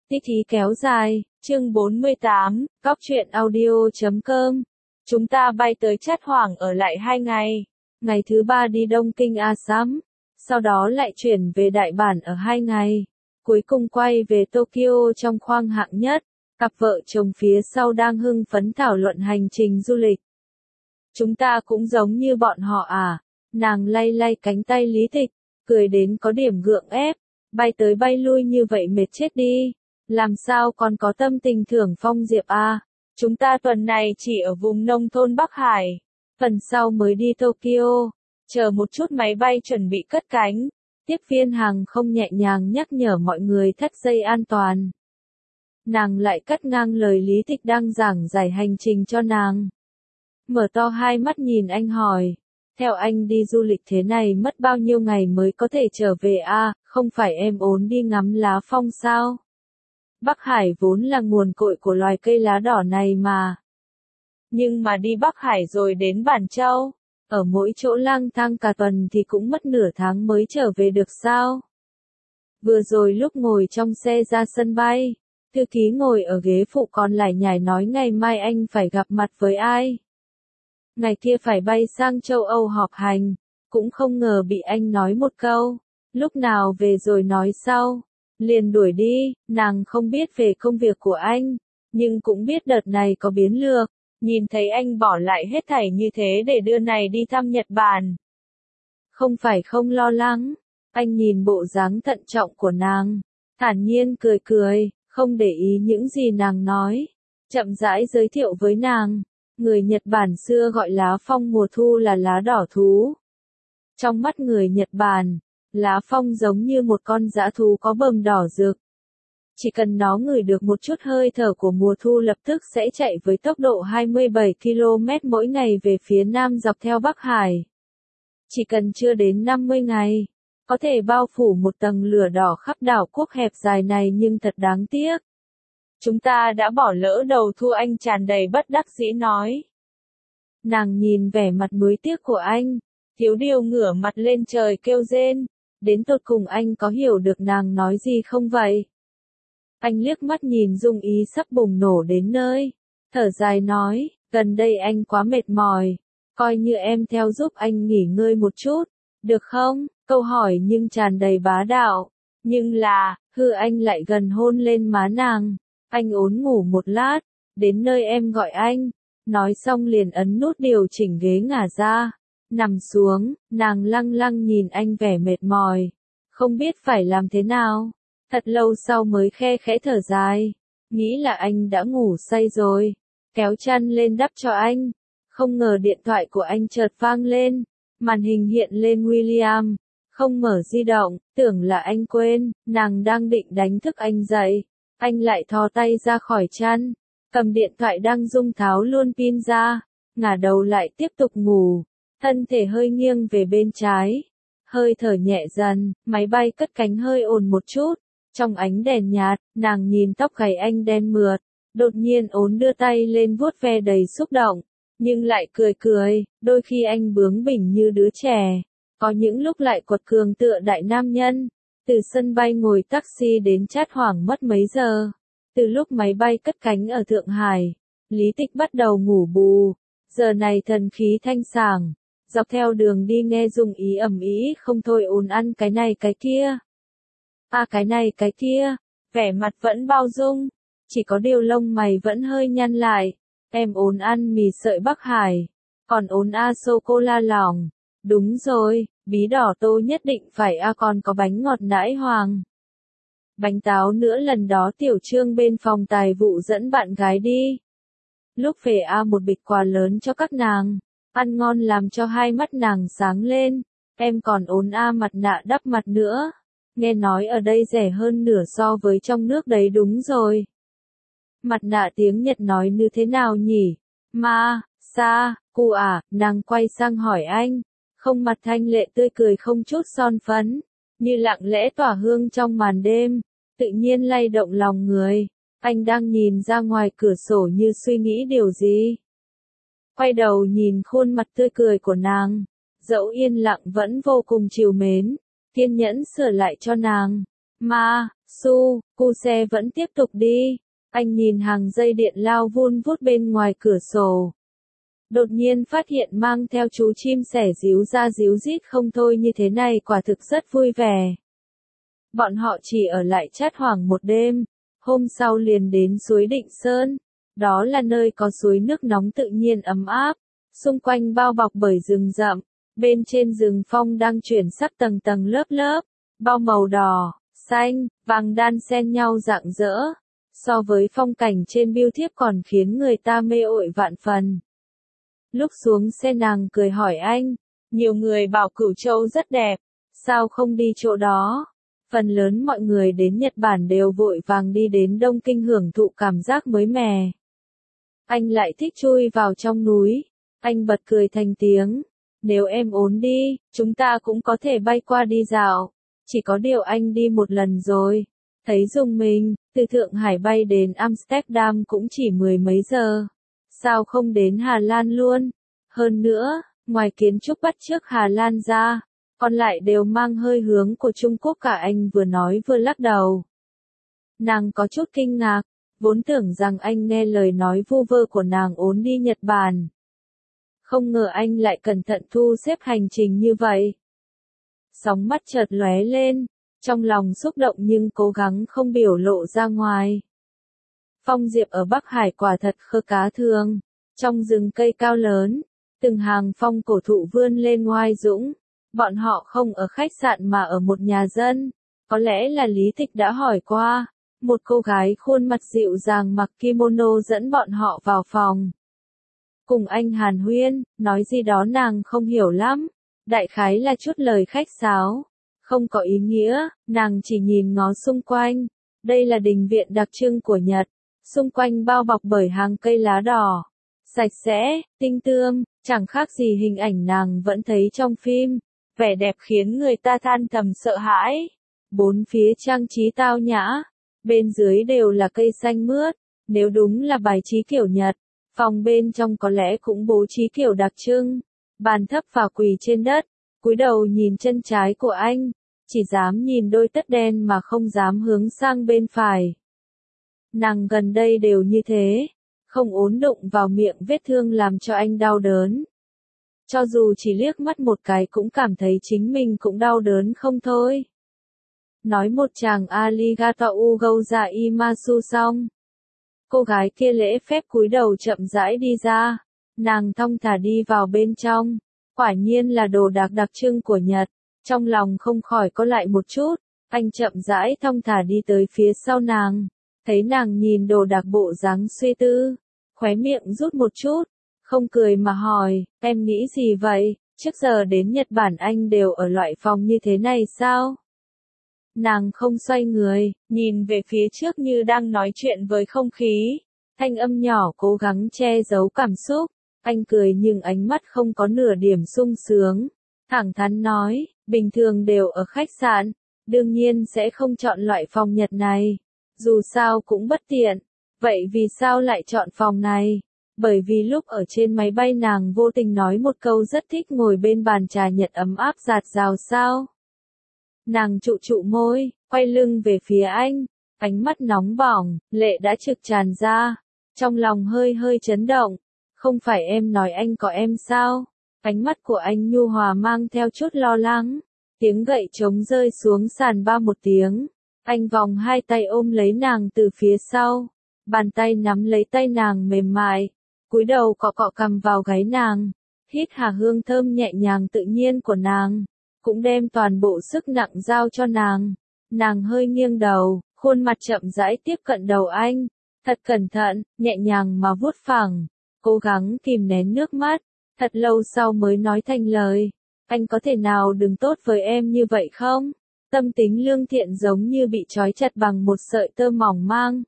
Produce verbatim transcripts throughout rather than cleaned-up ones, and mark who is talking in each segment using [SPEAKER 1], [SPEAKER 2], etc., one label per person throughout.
[SPEAKER 1] Tích ý kéo dài, chương bốn mươi tám, Cóc truyện audio chấm com. Chúng ta bay tới Chát Hoảng ở lại hai ngày. Ngày thứ ba đi Đông Kinh Assam, sau đó lại chuyển về Đại Bản ở hai ngày. Cuối cùng quay về Tokyo trong khoang hạng nhất. Cặp vợ chồng phía sau đang hưng phấn thảo luận hành trình du lịch. Chúng ta cũng giống như bọn họ à? Nàng lay lay cánh tay Lý Tịch, cười đến có điểm gượng ép. Bay tới bay lui như vậy mệt chết đi. Làm sao còn có tâm tình thưởng phong diệp à? Chúng ta tuần này chỉ ở vùng nông thôn Bắc Hải. Phần sau mới đi Tokyo. Chờ một chút máy bay chuẩn bị cất cánh. Tiếp viên hàng không nhẹ nhàng nhắc nhở mọi người thắt dây an toàn. Nàng lại cắt ngang lời Lý Tịch đang giảng giải hành trình cho nàng. Mở to hai mắt nhìn anh hỏi. Theo anh đi du lịch thế này mất bao nhiêu ngày mới có thể trở về à? Không phải em ốn đi ngắm lá phong sao? Bắc Hải vốn là nguồn cội của loài cây lá đỏ này mà. Nhưng mà đi Bắc Hải rồi đến Bản Châu, ở mỗi chỗ lang thang cả tuần thì cũng mất nửa tháng mới trở về được sao? Vừa rồi lúc ngồi trong xe ra sân bay, thư ký ngồi ở ghế phụ còn lải nhải nói ngày mai anh phải gặp mặt với ai. Ngày kia phải bay sang châu Âu họp hành, cũng không ngờ bị anh nói một câu, lúc nào về rồi nói sau. Liền đuổi đi, nàng không biết về công việc của anh, nhưng cũng biết đợt này có biến lược, nhìn thấy anh bỏ lại hết thảy như thế để đưa này đi thăm Nhật Bản. Không phải không lo lắng, anh nhìn bộ dáng thận trọng của nàng, thản nhiên cười cười, không để ý những gì nàng nói, chậm rãi giới thiệu với nàng, người Nhật Bản xưa gọi lá phong mùa thu là lá đỏ thú. Trong mắt người Nhật Bản, lá phong giống như một con dã thú có bờm đỏ rực. Chỉ cần nó ngửi được một chút hơi thở của mùa thu lập tức sẽ chạy với tốc độ hai mươi bảy ki lô mét mỗi ngày về phía nam dọc theo Bắc Hải. Chỉ cần chưa đến năm mươi ngày, có thể bao phủ một tầng lửa đỏ khắp đảo quốc hẹp dài này nhưng thật đáng tiếc. Chúng ta đã bỏ lỡ đầu thu, anh tràn đầy bất đắc dĩ nói. Nàng nhìn vẻ mặt nuối tiếc của anh, thiếu điều ngửa mặt lên trời kêu rên. Đến tột cùng anh có hiểu được nàng nói gì không vậy? Anh liếc mắt nhìn dung ý sắp bùng nổ đến nơi. Thở dài nói, gần đây anh quá mệt mỏi. Coi như em theo giúp anh nghỉ ngơi một chút. Được không? Câu hỏi nhưng tràn đầy bá đạo. Nhưng là, hư anh lại gần hôn lên má nàng. Anh ốn ngủ một lát. Đến nơi em gọi anh. Nói xong liền ấn nút điều chỉnh ghế ngả ra. Nằm xuống, nàng lăng lăng nhìn anh vẻ mệt mỏi, không biết phải làm thế nào. Thật lâu sau mới khe khẽ thở dài, nghĩ là anh đã ngủ say rồi, kéo chăn lên đắp cho anh. Không ngờ điện thoại của anh chợt vang lên, màn hình hiện lên William, không mở di động, tưởng là anh quên, nàng đang định đánh thức anh dậy. Anh lại thò tay ra khỏi chăn, cầm điện thoại đang rung tháo luôn pin ra, ngả đầu lại tiếp tục ngủ. Thân thể hơi nghiêng về bên trái, hơi thở nhẹ dần, máy bay cất cánh hơi ồn một chút, trong ánh đèn nhạt, nàng nhìn tóc gáy anh đen mượt, đột nhiên ốn đưa tay lên vuốt ve đầy xúc động, nhưng lại cười cười, đôi khi anh bướng bỉnh như đứa trẻ, có những lúc lại quật cường tựa đại nam nhân. Từ sân bay ngồi taxi đến Chát Hoảng mất mấy giờ, từ lúc máy bay cất cánh ở Thượng Hải, Lý Tịch bắt đầu ngủ bù, giờ này thần khí thanh sảng. Dọc theo đường đi nghe dung ý ầm ĩ không thôi ồn ăn cái này cái kia. À cái này cái kia, vẻ mặt vẫn bao dung, chỉ có điều lông mày vẫn hơi nhăn lại. Em ồn ăn mì sợi Bắc Hải, còn ồn a sô-cô-la lỏng. Đúng rồi, bí đỏ tô nhất định phải a còn có bánh ngọt nãi hoàng. Bánh táo nữa lần đó Tiểu Trương bên phòng tài vụ dẫn bạn gái đi. Lúc về a một bịch quà lớn cho các nàng. Ăn ngon làm cho hai mắt nàng sáng lên, em còn ốn a mặt nạ đắp mặt nữa, nghe nói ở đây rẻ hơn nửa so với trong nước đấy đúng rồi. Mặt nạ tiếng Nhật nói như thế nào nhỉ? Ma, sa, cu à, nàng quay sang hỏi anh, không mặt thanh lệ tươi cười không chút son phấn, như lặng lẽ tỏa hương trong màn đêm, tự nhiên lay động lòng người. Anh đang nhìn ra ngoài cửa sổ như suy nghĩ điều gì. Quay đầu nhìn khuôn mặt tươi cười của nàng, dẫu yên lặng vẫn vô cùng trìu mến, kiên nhẫn sửa lại cho nàng. Ma, Su, cu xe vẫn tiếp tục đi. Anh nhìn hàng dây điện lao vun vút bên ngoài cửa sổ. Đột nhiên phát hiện mang theo chú chim sẻ díu ra díu dít không thôi như thế này quả thực rất vui vẻ. Bọn họ chỉ ở lại Chát Hoảng một đêm, hôm sau liền đến suối Định Sơn. Đó là nơi có suối nước nóng tự nhiên ấm áp, xung quanh bao bọc bởi rừng rậm, bên trên rừng phong đang chuyển sắc tầng tầng lớp lớp, bao màu đỏ, xanh, vàng đan xen nhau rạng rỡ. So với phong cảnh trên billboard thiếp còn khiến người ta mê ội vạn phần. Lúc xuống xe nàng cười hỏi anh, nhiều người bảo Cửu Châu rất đẹp, sao không đi chỗ đó? Phần lớn mọi người đến Nhật Bản đều vội vàng đi đến Đông Kinh hưởng thụ cảm giác mới mẻ. Anh lại thích chui vào trong núi. Anh bật cười thành tiếng. Nếu em ốm đi, chúng ta cũng có thể bay qua đi dạo. Chỉ có điều anh đi một lần rồi. Thấy rùng mình, từ Thượng Hải bay đến Amsterdam cũng chỉ mười mấy giờ. Sao không đến Hà Lan luôn? Hơn nữa, ngoài kiến trúc bắt chước Hà Lan ra, còn lại đều mang hơi hướng của Trung Quốc cả, anh vừa nói vừa lắc đầu. Nàng có chút kinh ngạc, vốn tưởng rằng anh nghe lời nói vu vơ của nàng ốn đi Nhật Bản. Không ngờ anh lại cẩn thận thu xếp hành trình như vậy. Sóng mắt chợt lóe lên, trong lòng xúc động nhưng cố gắng không biểu lộ ra ngoài. Phong diệp ở Bắc Hải quả thật khơ cá thường, trong rừng cây cao lớn, từng hàng phong cổ thụ vươn lên ngoai dũng. Bọn họ không ở khách sạn mà ở một nhà dân, có lẽ là Lý Tịch đã hỏi qua. Một cô gái khuôn mặt dịu dàng mặc kimono dẫn bọn họ vào phòng. Cùng anh hàn huyên, nói gì đó nàng không hiểu lắm, đại khái là chút lời khách sáo, không có ý nghĩa, nàng chỉ nhìn ngó xung quanh. Đây là đình viện đặc trưng của Nhật, xung quanh bao bọc bởi hàng cây lá đỏ, sạch sẽ, tinh tươm, chẳng khác gì hình ảnh nàng vẫn thấy trong phim, vẻ đẹp khiến người ta than thầm sợ hãi. Bốn phía trang trí tao nhã, bên dưới đều là cây xanh mướt, nếu đúng là bài trí kiểu Nhật, phòng bên trong có lẽ cũng bố trí kiểu đặc trưng. Bàn thấp và quỳ trên đất, cúi đầu nhìn chân trái của anh, chỉ dám nhìn đôi tất đen mà không dám hướng sang bên phải. Nàng gần đây đều như thế, không ốn đụng vào miệng vết thương làm cho anh đau đớn. Cho dù chỉ liếc mắt một cái cũng cảm thấy chính mình cũng đau đớn không thôi. Nói một chàng arigato gozaimasu xong, cô gái kia lễ phép cúi đầu chậm rãi đi ra, nàng thong thả đi vào bên trong, quả nhiên là đồ đạc đặc trưng của Nhật, trong lòng không khỏi có lại một chút, anh chậm rãi thong thả đi tới phía sau nàng, thấy nàng nhìn đồ đạc bộ dáng suy tư, khóe miệng rút một chút, không cười mà hỏi, em nghĩ gì vậy, trước giờ đến Nhật Bản anh đều ở loại phòng như thế này sao? Nàng không xoay người, nhìn về phía trước như đang nói chuyện với không khí, thanh âm nhỏ cố gắng che giấu cảm xúc, anh cười nhưng ánh mắt không có nửa điểm sung sướng, thẳng thắn nói, bình thường đều ở khách sạn, đương nhiên sẽ không chọn loại phòng Nhật này, dù sao cũng bất tiện, vậy vì sao lại chọn phòng này? Bởi vì lúc ở trên máy bay nàng vô tình nói một câu rất thích ngồi bên bàn trà Nhật ấm áp rạt rào sao? Nàng trụ trụ môi, quay lưng về phía anh, ánh mắt nóng bỏng, lệ đã trực tràn ra, trong lòng hơi hơi chấn động, không phải em nói anh có em sao? Ánh mắt của anh nhu hòa mang theo chút lo lắng, tiếng gậy trống rơi xuống sàn ba một tiếng, anh vòng hai tay ôm lấy nàng từ phía sau, bàn tay nắm lấy tay nàng mềm mại, cúi đầu cọ cọ cằm vào gáy nàng, hít hà hương thơm nhẹ nhàng tự nhiên của nàng, cũng đem toàn bộ sức nặng giao cho nàng. Nàng hơi nghiêng đầu, khuôn mặt chậm rãi tiếp cận đầu anh, thật cẩn thận, nhẹ nhàng mà vuốt phẳng, cố gắng kìm nén nước mắt, thật lâu sau mới nói thành lời, anh có thể nào đừng tốt với em như vậy không? Tâm tính lương thiện giống như bị trói chặt bằng một sợi tơ mỏng manh.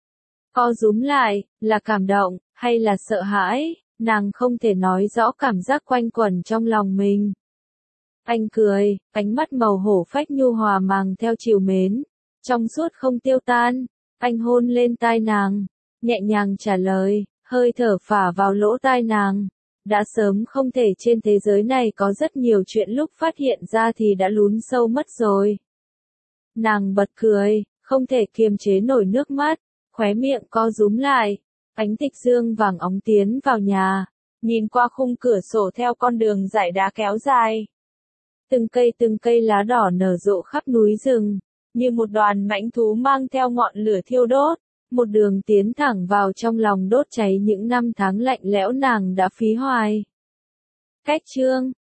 [SPEAKER 1] Co rúm lại, là cảm động, hay là sợ hãi, nàng không thể nói rõ cảm giác quanh quẩn trong lòng mình. Anh cười, ánh mắt màu hổ phách nhu hòa mang theo trìu mến, trong suốt không tiêu tan, anh hôn lên tai nàng, nhẹ nhàng trả lời, hơi thở phả vào lỗ tai nàng. Đã sớm không thể trên thế giới này có rất nhiều chuyện lúc phát hiện ra thì đã lún sâu mất rồi. Nàng bật cười, không thể kiềm chế nổi nước mắt, khóe miệng co rúm lại. Ánh tịch dương vàng óng tiến vào nhà, nhìn qua khung cửa sổ theo con đường dải đá kéo dài. Từng cây từng cây lá đỏ nở rộ khắp núi rừng, như một đoàn mãnh thú mang theo ngọn lửa thiêu đốt, một đường tiến thẳng vào trong lòng đốt cháy những năm tháng lạnh lẽo nàng đã phí hoài. Cách chương